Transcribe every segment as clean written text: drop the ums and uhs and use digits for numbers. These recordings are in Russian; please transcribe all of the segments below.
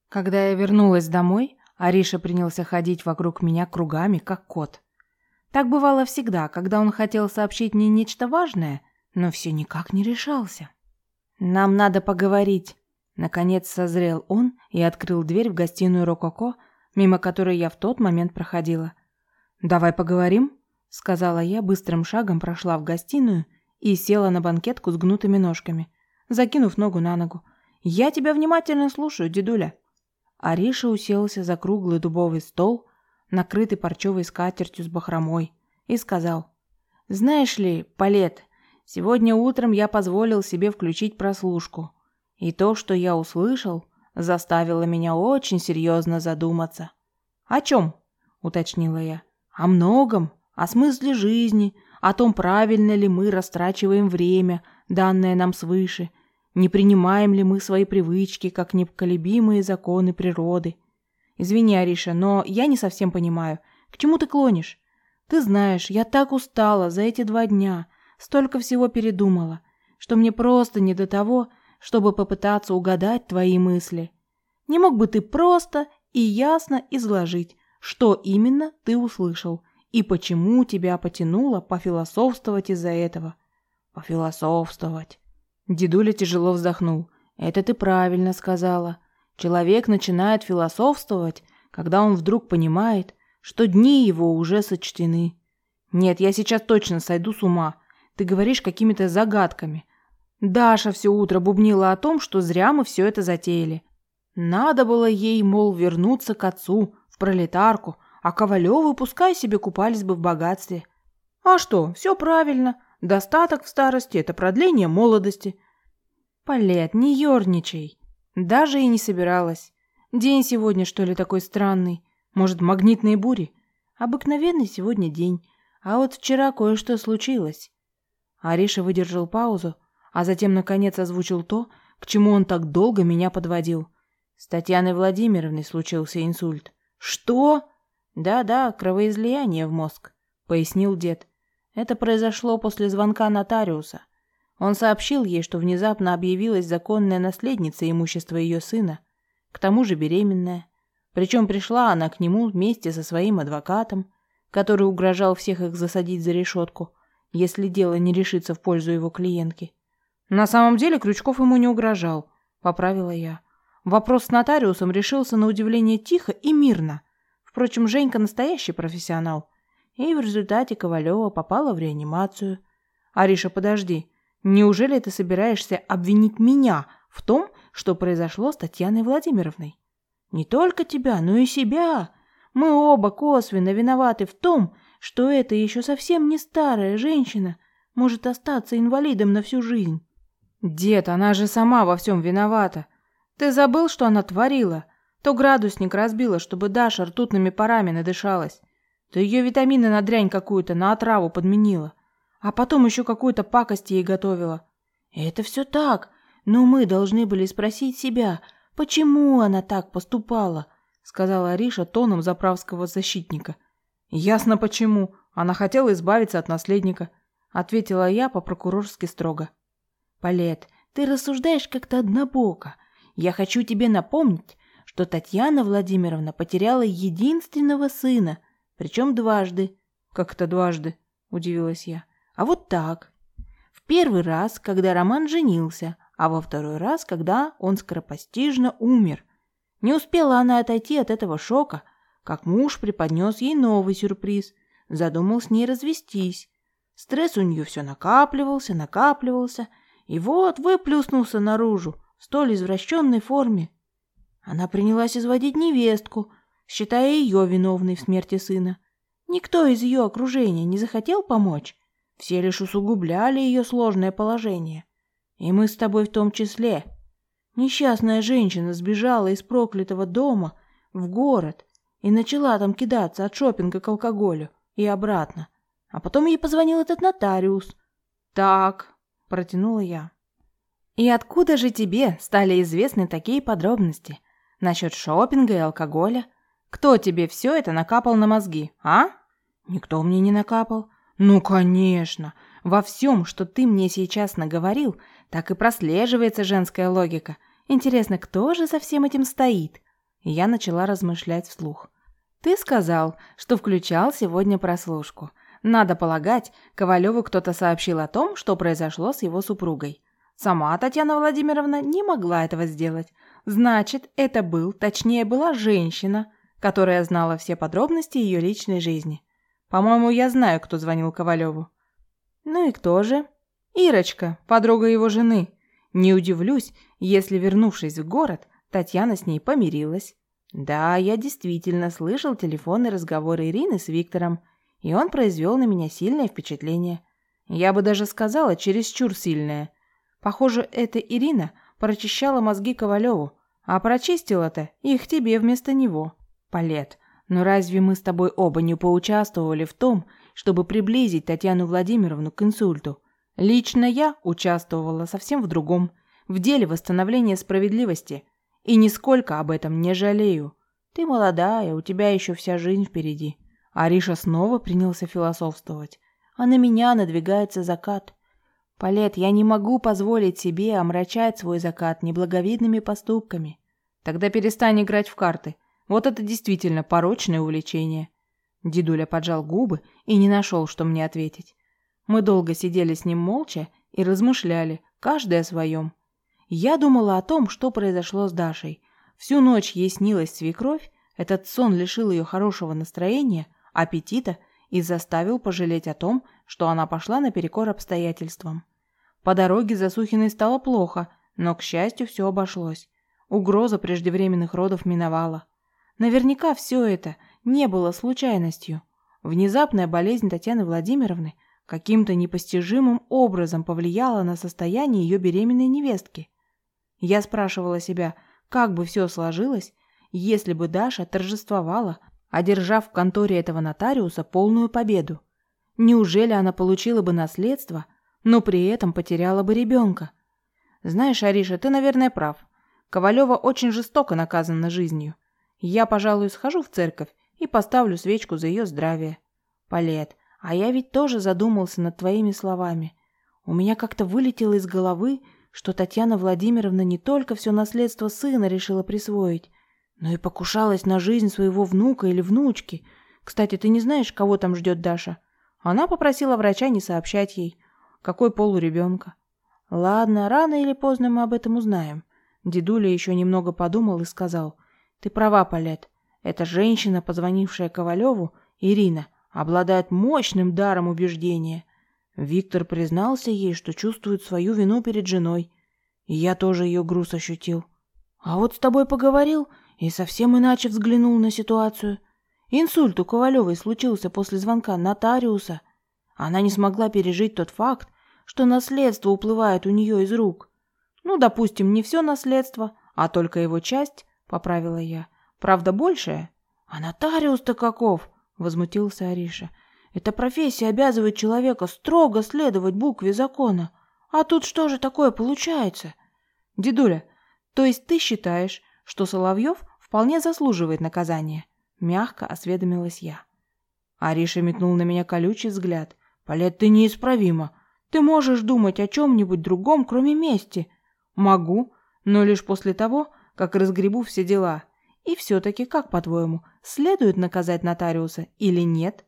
Когда я вернулась домой, Ариша принялся ходить вокруг меня кругами, как кот. Так бывало всегда, когда он хотел сообщить мне нечто важное, но все никак не решался. «Нам надо поговорить», — наконец созрел он и открыл дверь в гостиную Рококо, мимо которой я в тот момент проходила. «Давай поговорим», — сказала я, быстрым шагом прошла в гостиную и села на банкетку с гнутыми ножками, закинув ногу на ногу. «Я тебя внимательно слушаю, дедуля». Ариша уселся за круглый дубовый стол, накрытый парчевой скатертью с бахромой, и сказал: «Знаешь ли, Палет, сегодня утром я позволил себе включить прослушку, и то, что я услышал, заставило меня очень серьезно задуматься». «О чем?» — уточнила я. «О многом, о смысле жизни, о том, правильно ли мы растрачиваем время, данное нам свыше, не принимаем ли мы свои привычки как непоколебимые законы природы. Извини, Ариша, но я не совсем понимаю, к чему ты клонишь? Ты знаешь, я так устала за эти 2 дня, столько всего передумала, что мне просто не до того, чтобы попытаться угадать твои мысли. Не мог бы ты просто и ясно изложить, что именно ты услышал и почему тебя потянуло пофилософствовать из-за этого?» «Пофилософствовать». Дедуля тяжело вздохнул. «Это ты правильно сказала. Человек начинает философствовать, когда он вдруг понимает, что дни его уже сочтены. Нет, я сейчас точно сойду с ума. Ты говоришь какими-то загадками. Даша все утро бубнила о том, что зря мы все это затеяли. Надо было ей, мол, вернуться к отцу, в пролетарку, а Ковалевы пускай себе купались бы в богатстве. А что, все правильно. Достаток в старости – это продление молодости». «Палет, не ерничай. Даже и не собиралась. День сегодня, что ли, такой странный? Может, магнитные бури? Обыкновенный сегодня день. А вот вчера кое-что случилось». Ариша выдержал паузу, а затем, наконец, озвучил то, к чему он так долго меня подводил. С Татьяной Владимировной случился инсульт. «Что?» «Да-да, кровоизлияние в мозг», — пояснил дед. «Это произошло после звонка нотариуса. Он сообщил ей, что внезапно объявилась законная наследница имущества ее сына, к тому же беременная. Причем пришла она к нему вместе со своим адвокатом, который угрожал всех их засадить за решетку, если дело не решится в пользу его клиентки. На самом деле Крючков ему не угрожал, поправила я. Вопрос с нотариусом решился на удивление тихо и мирно. Впрочем, Женька настоящий профессионал. И в результате Ковалева попала в реанимацию. Ариша, подожди. Неужели ты собираешься обвинить меня в том, что произошло с Татьяной Владимировной? Не только тебя, но и себя. Мы оба косвенно виноваты в том, что эта еще совсем не старая женщина может остаться инвалидом на всю жизнь. Дед, она же сама во всем виновата. Ты забыл, что она творила? То градусник разбила, чтобы Даша ртутными парами надышалась. То ее витамины на дрянь какую-то, на отраву подменила. А потом еще какую-то пакость ей готовила. Это все так, но мы должны были спросить себя, почему она так поступала, сказала Ариша тоном заправского защитника. Ясно почему. Она хотела избавиться от наследника, ответила я по-прокурорски строго. Палет, ты рассуждаешь как-то однобоко. Я хочу тебе напомнить, что Татьяна Владимировна потеряла единственного сына, причем дважды. Как это дважды? Удивилась я. А вот так. В первый раз, когда Роман женился, а во второй раз, когда он скоропостижно умер. Не успела она отойти от этого шока, как муж преподнес ей новый сюрприз, задумал с ней развестись. Стресс у нее все накапливался, и вот выплюснулся наружу в столь извращенной форме. Она принялась изводить невестку, считая ее виновной в смерти сына. Никто из ее окружения не захотел помочь. Все лишь усугубляли ее сложное положение. И мы с тобой в том числе. Несчастная женщина сбежала из проклятого дома в город и начала там кидаться от шопинга к алкоголю и обратно. А потом ей позвонил этот нотариус. «Так», — протянула я. «И откуда же тебе стали известны такие подробности насчет шопинга и алкоголя? Кто тебе все это накапал на мозги, а?» «Никто мне не накапал». «Ну, конечно. Во всем, что ты мне сейчас наговорил, так и прослеживается женская логика. Интересно, кто же за всем этим стоит?» И я начала размышлять вслух. «Ты сказал, что включал сегодня прослушку. Надо полагать, Ковалеву кто-то сообщил о том, что произошло с его супругой. Сама Татьяна Владимировна не могла этого сделать. Значит, это была женщина, которая знала все подробности ее личной жизни. По-моему, я знаю, кто звонил Ковалеву». «Ну и кто же?» «Ирочка, подруга его жены. Не удивлюсь, если, вернувшись в город, Татьяна с ней помирилась. Да, я действительно слышал телефонный разговор Ирины с Виктором, и он произвел на меня сильное впечатление. Я бы даже сказала, чересчур сильное. Похоже, эта Ирина прочищала мозги Ковалеву, а прочистила-то их тебе вместо него. Палет, но разве мы с тобой оба не поучаствовали в том, чтобы приблизить Татьяну Владимировну к инсульту? Лично я участвовала совсем в другом, в деле восстановления справедливости, и нисколько об этом не жалею. Ты молодая, у тебя еще вся жизнь впереди». Ариша снова принялся философствовать. «А на меня надвигается закат. Палет, я не могу позволить себе омрачать свой закат неблаговидными поступками». «Тогда перестань играть в карты. Вот это действительно порочное увлечение». Дедуля поджал губы и не нашел, что мне ответить. Мы долго сидели с ним молча и размышляли, каждый о своем. Я думала о том, что произошло с Дашей. Всю ночь ей снилась свекровь, этот сон лишил ее хорошего настроения, аппетита и заставил пожалеть о том, что она пошла наперекор обстоятельствам. По дороге Засухиной стало плохо, но, к счастью, все обошлось. Угроза преждевременных родов миновала. Наверняка все это не было случайностью. Внезапная болезнь Татьяны Владимировны каким-то непостижимым образом повлияла на состояние ее беременной невестки. Я спрашивала себя, как бы все сложилось, если бы Даша торжествовала, одержав в конторе этого нотариуса полную победу. Неужели она получила бы наследство, но при этом потеряла бы ребенка? Знаешь, Ариша, ты, наверное, прав. Ковалева очень жестоко наказана жизнью. Я, пожалуй, схожу в церковь и поставлю свечку за ее здравие. Палет, а я ведь тоже задумался над твоими словами. У меня как-то вылетело из головы, что Татьяна Владимировна не только все наследство сына решила присвоить, но и покушалась на жизнь своего внука или внучки. Кстати, ты не знаешь, кого там ждет Даша? Она попросила врача не сообщать ей, какой пол у ребенка. Ладно, рано или поздно мы об этом узнаем. Дедуля еще немного подумал и сказал: ты права, Палет. Эта женщина, позвонившая Ковалеву, Ирина, обладает мощным даром убеждения. Виктор признался ей, что чувствует свою вину перед женой. И я тоже ее груз ощутил. А вот с тобой поговорил и совсем иначе взглянул на ситуацию. Инсульт у Ковалевой случился после звонка нотариуса. Она не смогла пережить тот факт, что наследство уплывает у нее из рук. Ну, допустим, не все наследство, а только его часть, поправила я. Правда, большая? А нотариус-то каков? Возмутился Ариша. Эта профессия обязывает человека строго следовать букве закона. А тут что же такое получается? Дедуля, то есть ты считаешь, что Соловьев вполне заслуживает наказания? Мягко осведомилась я. Ариша метнул на меня колючий взгляд. Палет, ты неисправима. Ты можешь думать о чем-нибудь другом, кроме мести. Могу, но лишь после того, как разгребу все дела. И все-таки, как по-твоему, следует наказать нотариуса или нет?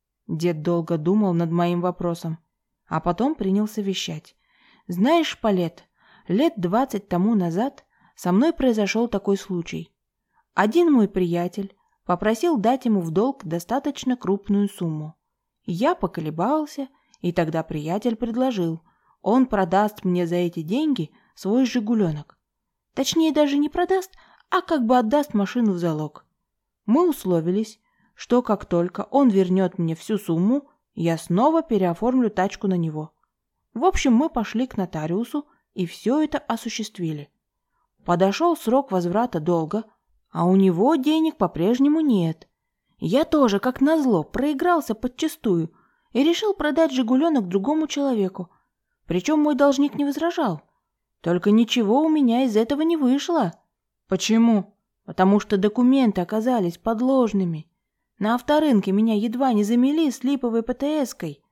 Дед долго думал над моим вопросом, а потом принялся вещать. Знаешь, Палет, лет 20 тому назад со мной произошел такой случай. Один мой приятель попросил дать ему в долг достаточно крупную сумму. Я поколебался, и тогда приятель предложил, он продаст мне за эти деньги свой «Жигуленок». Точнее, даже не продаст, а как бы отдаст машину в залог. Мы условились, что как только он вернет мне всю сумму, я снова переоформлю тачку на него. В общем, мы пошли к нотариусу и все это осуществили. Подошел срок возврата долга, а у него денег по-прежнему нет. Я тоже, как назло, проигрался подчистую и решил продать «Жигуленок» другому человеку. Причем мой должник не возражал. Только ничего у меня из этого не вышло. Почему? Потому что документы оказались подложными. На авторынке меня едва не замели с липовой ПТС-кой.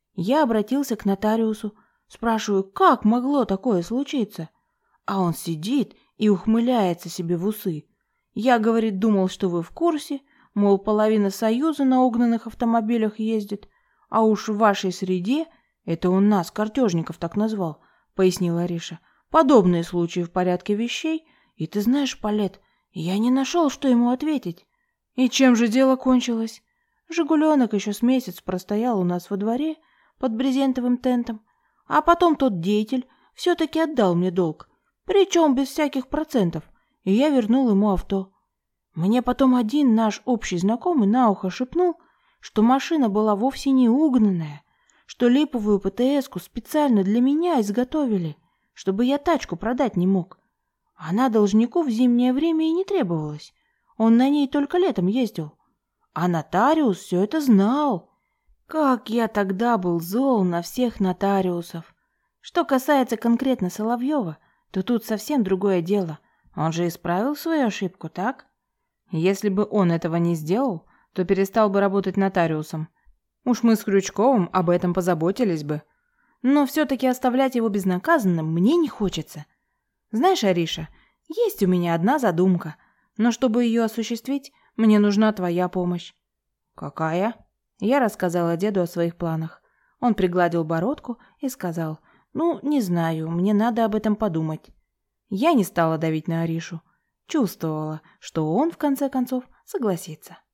Я обратился к нотариусу, спрашиваю, как могло такое случиться? А он сидит и ухмыляется себе в усы. Я, говорит, думал, что вы в курсе, мол, половина Союза на угнанных автомобилях ездит, а уж в вашей среде, это он нас, картежников, так назвал, пояснила Ариша, подобные случаи в порядке вещей, и ты знаешь, Палет, я не нашел, что ему ответить. И чем же дело кончилось? Жигуленок еще с месяц простоял у нас во дворе под брезентовым тентом, а потом тот деятель все-таки отдал мне долг, причем без всяких процентов, и я вернул ему авто. Мне потом один наш общий знакомый на ухо шепнул, что машина была вовсе не угнанная, что липовую ПТС-ку специально для меня изготовили, чтобы я тачку продать не мог. Она должнику в зимнее время и не требовалась, он на ней только летом ездил. А нотариус все это знал. Как я тогда был зол на всех нотариусов. Что касается конкретно Соловьева, то тут совсем другое дело. Он же исправил свою ошибку, так? Если бы он этого не сделал, то перестал бы работать нотариусом. Уж мы с Крючковым об этом позаботились бы. Но все-таки оставлять его безнаказанным мне не хочется. Знаешь, Ариша, есть у меня одна задумка, но чтобы ее осуществить, мне нужна твоя помощь. Какая? Я рассказала деду о своих планах. Он пригладил бородку и сказал: «Ну, не знаю, мне надо об этом подумать». Я не стала давить на Аришу. Чувствовала, что он, в конце концов, согласится.